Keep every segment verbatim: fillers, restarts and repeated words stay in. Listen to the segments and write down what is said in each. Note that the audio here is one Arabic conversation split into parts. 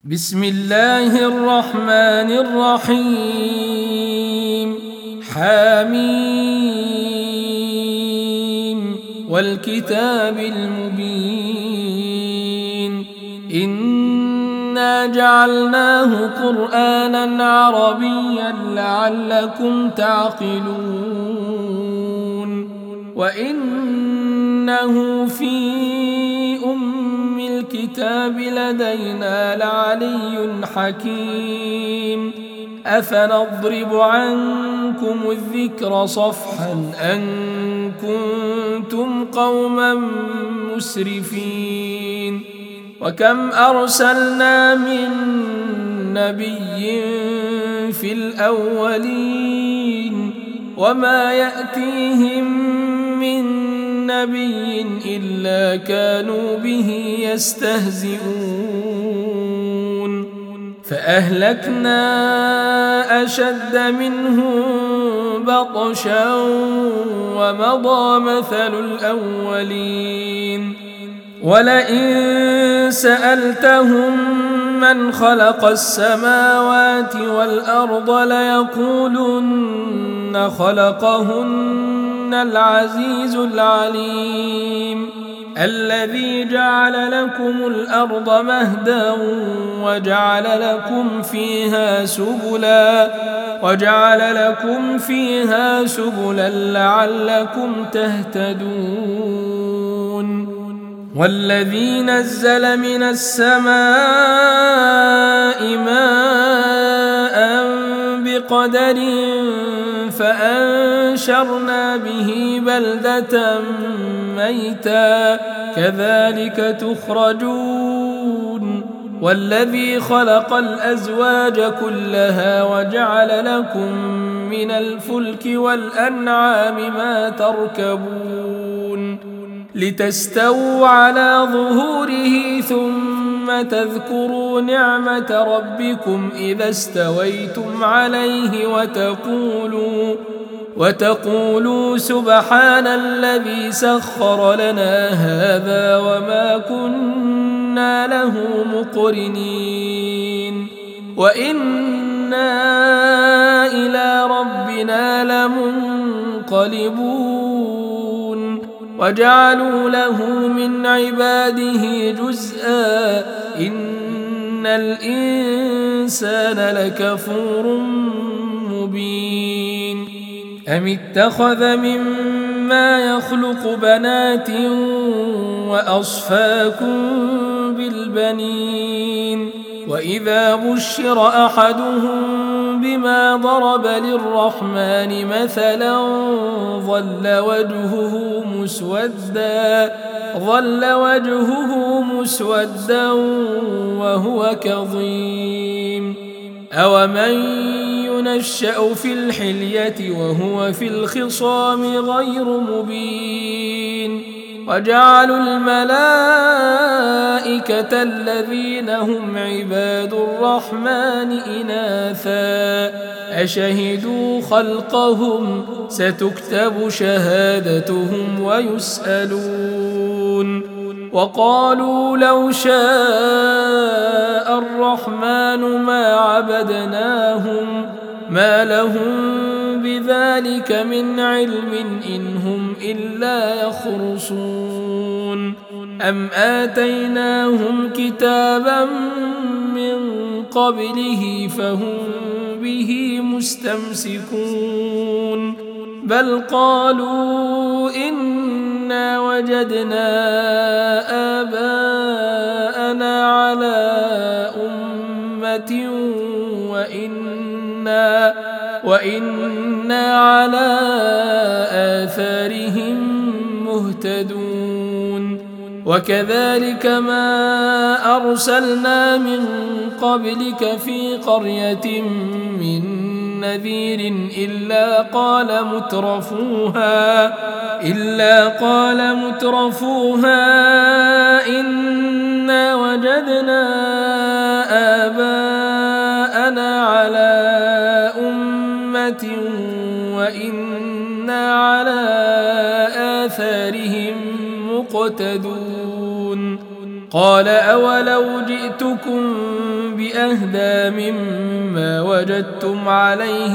بسم الله الرحمن الرحيم حميم والكتاب المبين إنا جعلناه قرآنا عربيا لعلكم تعقلون وإنه في أم الكتاب لدينا لعلي حكيم أفنضرب عنكم الذكر صفحا أن كنتم قوما مسرفين وكم أرسلنا من نبي في الأولين وما يأتيهم من نبي إلا كانوا به يستهزئون فأهلكنا أشد منهم بطشا ومضى مثل الأولين ولئن سألتهم من خلق السماوات والأرض ليقولن خلقهن العزيز العليم الذي جعل لكم الأرض مهدا وجعل لكم فيها سبلا وجعل لكم فيها سبلا لعلكم تهتدون والذي نزل من السماء ماء بقدر فأنشرنا به بلدة ميتا كذلك تخرجون والذي خلق الأزواج كلها وجعل لكم من الفلك والأنعام ما تركبون لتستووا على ظهوره ثم تذكروا نعمة ربكم إذا استويتم عليه وتقولوا وتقولوا سبحان الذي سخر لنا هذا وما كنا له مقرنين وإنا إلى ربنا لمنقلبون وجعلوا له من عباده جزءا إن الإنسان لكفور مبين أم اتخذ مما يخلق بنات وأصفاكم بالبنين وإذا بشر أحدهم بما ضرب للرحمن مثلا ظل وجهه مسودا ظل وجهه مسودا وهو كظيم أومن ينشأ في الحلية وهو في الخصام غير مبين وجعلوا الملائكة الذين هم عباد الرحمن إناثا أشهدوا خلقهم ستكتب شهادتهم ويسألون وقالوا لو شاء الرحمن ما عبدناهم ما لهم بذلك من علم إن هم إلا يخرصون أم آتيناهم كتابا من قبله فهم به مستمسكون بل قالوا إنا وجدنا آباءنا على أمة وإنا وإنا على آثارهم مهتدون وكذلك ما أرسلنا من قبلك في قرية من نذير إلا قال مترفوها إلا قال مترفوها إنا وجدنا آباءنا على أمة وإنا على آثارهم مقتدون قال أولو جئتكم بأهدى مما وجدتم عليه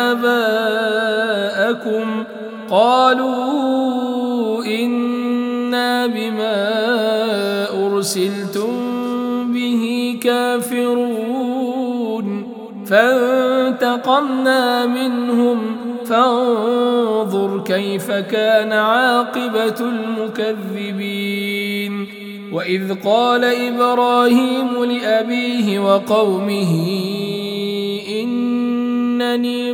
آباءكم قالوا إنا بما أرسلتم به كافرون فانتقمنا منهم فانظر كيف كان عاقبة المكذبين وإذ قال إبراهيم لأبيه وقومه إنني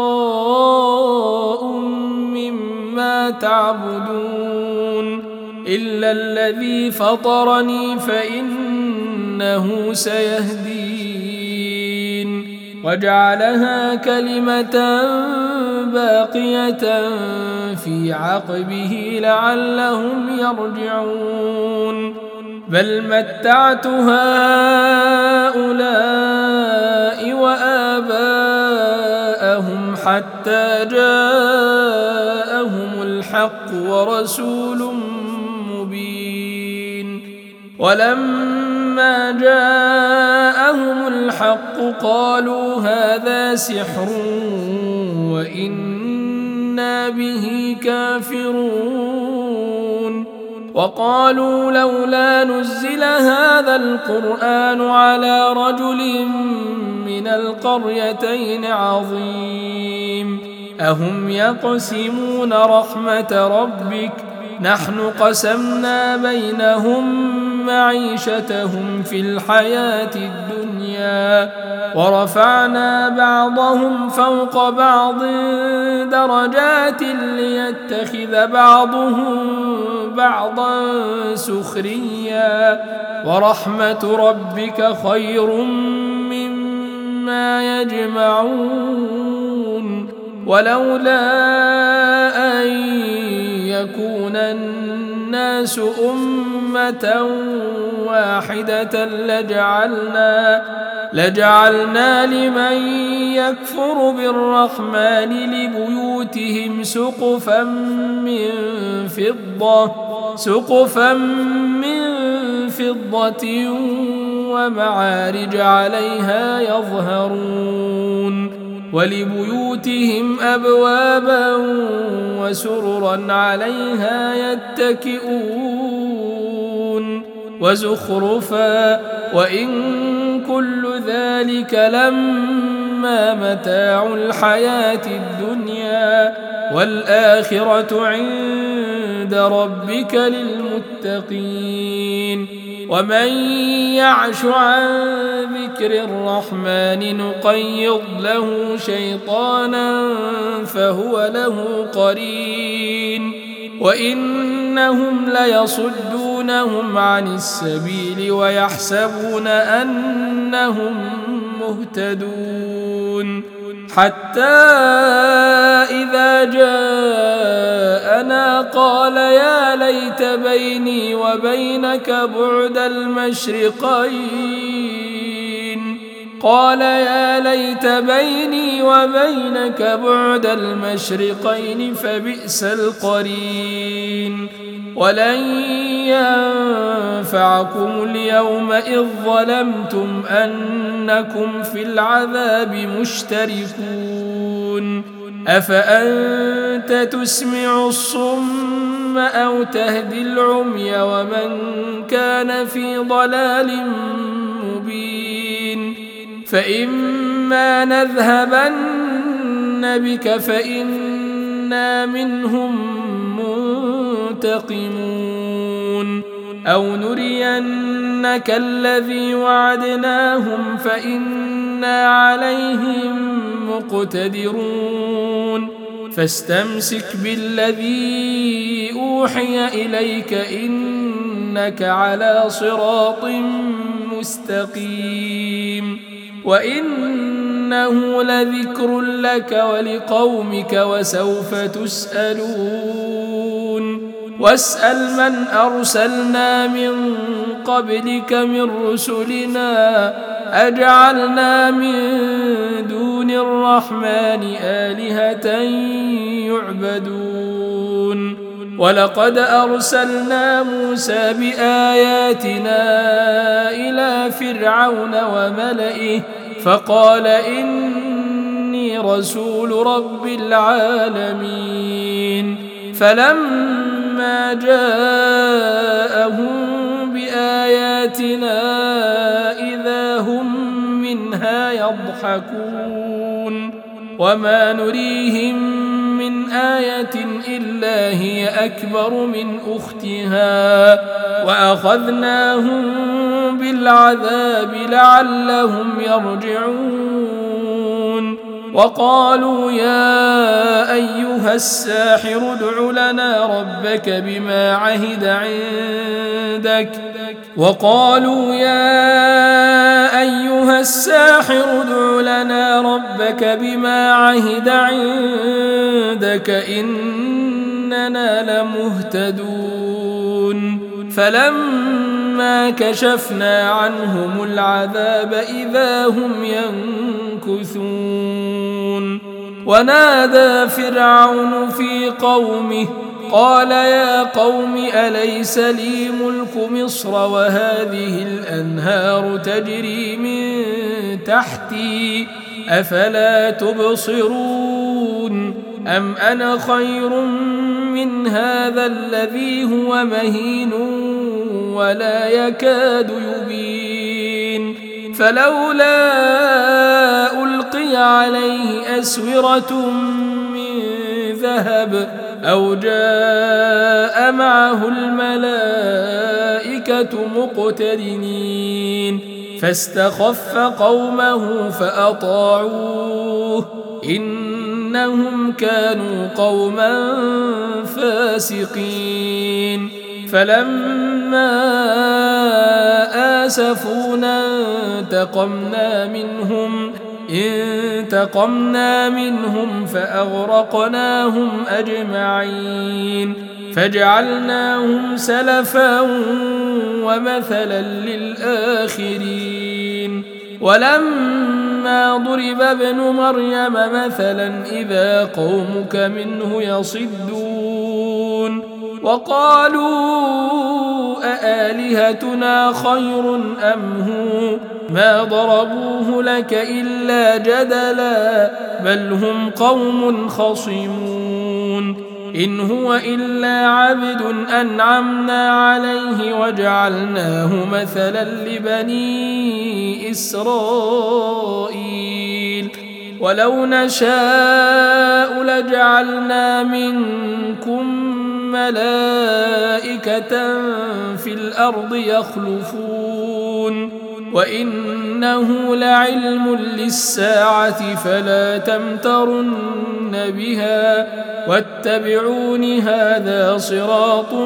براء مما تعبدون إلا الذي فطرني فإنه سيهدين وجعلها كلمة باقية في عقبه لعلهم يرجعون بل متعت هؤلاء وآباءهم حتى جاءهم الحق ورسول مبين ولما جاءهم الحق قالوا هذا سحر وإنا به كافرون وقالوا لولا نزل هذا القرآن على رجل من القريتين عظيم أهم يقسمون رحمة ربك نحن قسمنا بينهم معيشتهم في الحياة الدنيا ورفعنا بعضهم فوق بعض درجات ليتخذ بعضهم بعضا سخريا ورحمة ربك خير مما يجمعون ولولا أن يكون الناس أمة واحدة لجعلنا لجعلنا لمن يكفر بالرحمن لبيوتهم سقفا من فضة سقفا من فضة ومعارج عليها يظهرون ولبيوتهم أبوابا وسررا عليها يتكئون وزخرفا وإن كل ذلك لما متاع الحياة الدنيا والآخرة عند ربك للمتقين ومن يعش عن ذكر الرحمن نقيض له شيطانا فهو له قرين وإنهم ليصدونهم عن السبيل ويحسبون أنهم مهتدون حتى إذا جاءنا قال يا ليت بيني وبينك بعد المشرقين قال يا ليت بيني وبينك بعد المشرقين فبئس القرين ولن ينفعكم اليوم إذ ظلمتم أنكم في العذاب مشتركون أفأنت تسمع الصم أو تهدي العمي ومن كان في ضلال مبين فإما نذهبن بك فإنا منهم منتقمون أو نرينك الذي وعدناهم فإنا عليهم مقتدرون فاستمسك بالذي أوحي إليك إنك على صراط مستقيم وإنه لذكر لك ولقومك وسوف تسألون واسأل من أرسلنا من قبلك من رسلنا أجعلنا من دون الرحمن آلهة يعبدون ولقد أرسلنا موسى بآياتنا إلى فرعون وملئه فقال إني رسول رب العالمين فلما جاءهم بآياتنا إذا هم منها يضحكون وما نريهم من آية إلا هي أكبر من أختها وأخذناهم بالعذاب لعلهم يرجعون وقالوا يا أيها الساحر ادع لنا ربك بما عهد عندك وقالوا يا أيها الساحر ادع لنا ربك بما عهد عندك إننا لمهتدون فلما كشفنا عنهم العذاب إذا هم ينكثون ونادى فرعون في قومه قال يا قوم أليس لي ملك مصر وهذه الأنهار تجري من تحتي أفلا تبصرون أم أنا خير من هذا الذي هو مهين ولا يكاد يبين فلولا ألقي عليه أسورة من ذهب أو جاء معه الملائكة مقترنين فاستخف قومه فأطاعوه إنهم كانوا قوما فاسقين فلما آسفونا انتقمنا منهم انتقمنا منهم فأغرقناهم أجمعين فجعلناهم سلفا ومثلا للآخرين ولما ضرب ابن مريم مثلا إذا قومك منه يصدون وقالوا أآلهتنا خير أم هو ما ضربوه لك إلا جدلا بل هم قوم خصمون إن هو إلا عبد أنعمنا عليه وجعلناه مثلا لبني إسرائيل ولو نشاء لجعلنا منكم ملائكة في الأرض يخلفون وإنه لعلم للساعة فلا تمترن بها واتبعون هذا صراط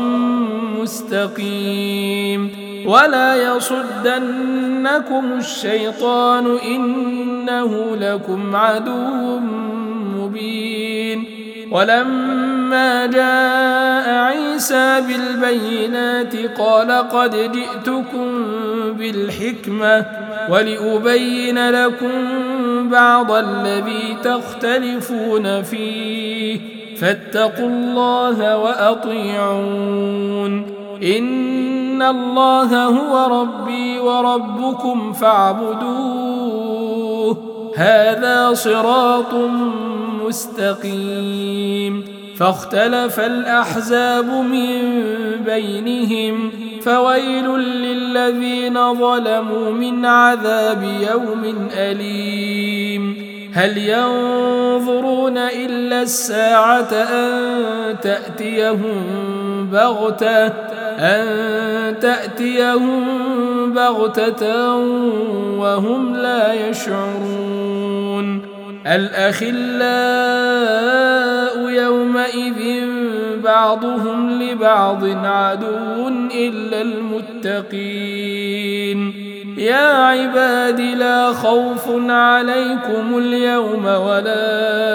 مستقيم ولا يصدنكم الشيطان إنه لكم عدو مبين ولما جاء عيسى بالبينات قال قد جئتكم بالحكمة ولأبين لكم بعض الذي تختلفون فيه فاتقوا الله وأطيعون إن الله هو ربي وربكم فاعبدوه هذا صراط مستقيم فاختلف الأحزاب من بينهم فويل للذين ظلموا من عذاب يوم أليم هل ينظرون إلا الساعة أن تأتيهم بغتة أن تأتيهم بغتة وهم لا يشعرون الأخلاء يومئذ بعضهم لبعض عدو إلا المتقين يا عباد لا خوف عليكم اليوم ولا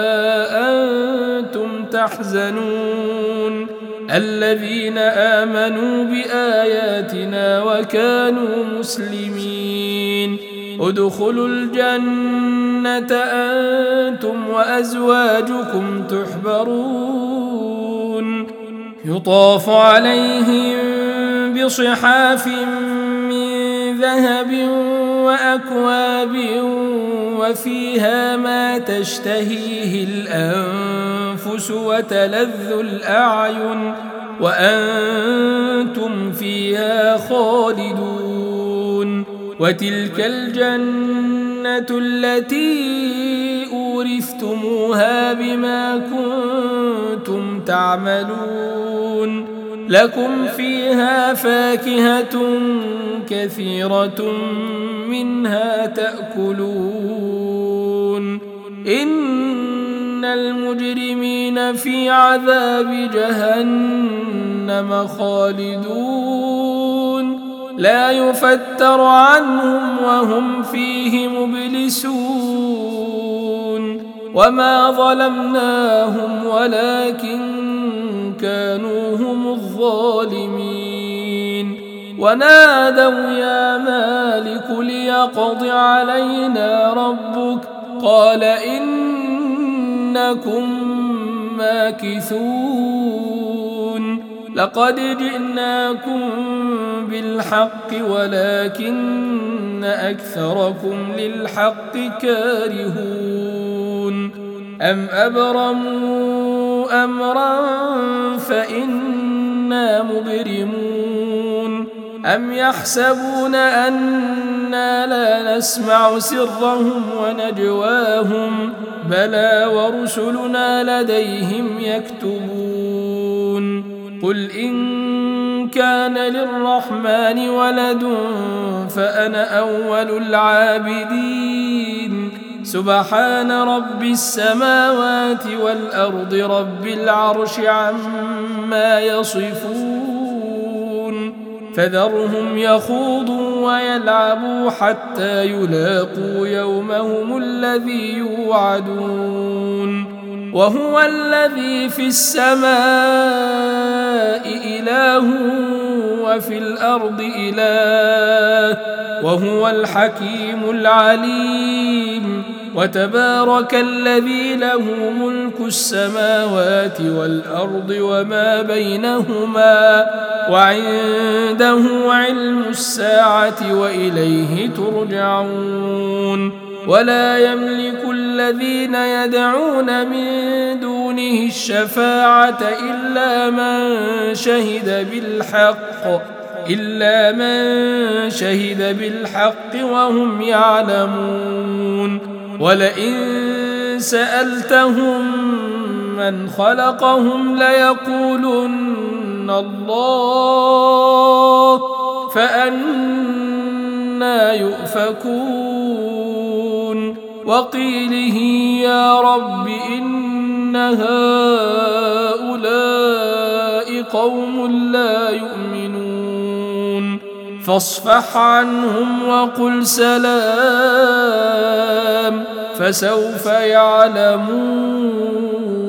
أنتم تحزنون الذين آمنوا بآياتنا وكانوا مسلمين ادخلوا الجنة أنتم وأزواجكم تحبرون يطاف عليهم بصحاف من ذهب وأكواب وفيها ما تشتهيه الأنفس وتلذ الأعين وأنتم فيها خالدون وتلك الجنة التي أورثتموها بما كنتم تعملون لكم فيها فاكهة كثيرة منها تأكلون إن المجرمين في عذاب جهنم خالدون لا يفتر عنهم وهم فيه مبلسون وما ظلمناهم ولكن كانوا هم الظالمين ونادوا يا مالك ليقض علينا ربك قال إنكم ماكثون لقد جئناكم بالحق ولكن أكثركم للحق كارهون أم أبرموا أمرا فإنا مبرمون أم يحسبون أنا لا نسمع سرهم ونجواهم بلى ورسلنا لديهم يكتبون قل إن كان للرحمن ولد فأنا أول العابدين سبحان رب السماوات والأرض رب العرش عما يصفون فذرهم يخوضوا ويلعبوا حتى يلاقوا يومهم الذي يوعدون وهو الذي في السماء إله وفي الأرض إله وهو الحكيم العليم وتبارك الذي له ملك السماوات والأرض وما بينهما وعنده علم الساعة وإليه ترجعون ولا يملك الذين يدعون من دونه الشفاعة إلا من شهد بالحق إلا من شهد بالحق وهم يعلمون ولئن سألتهم من خلقهم ليقولن الله فأنى يؤفكون وقيله يا رب إن هؤلاء قوم لا يؤمنون فاصفح عنهم وقل سلام فسوف يعلمون.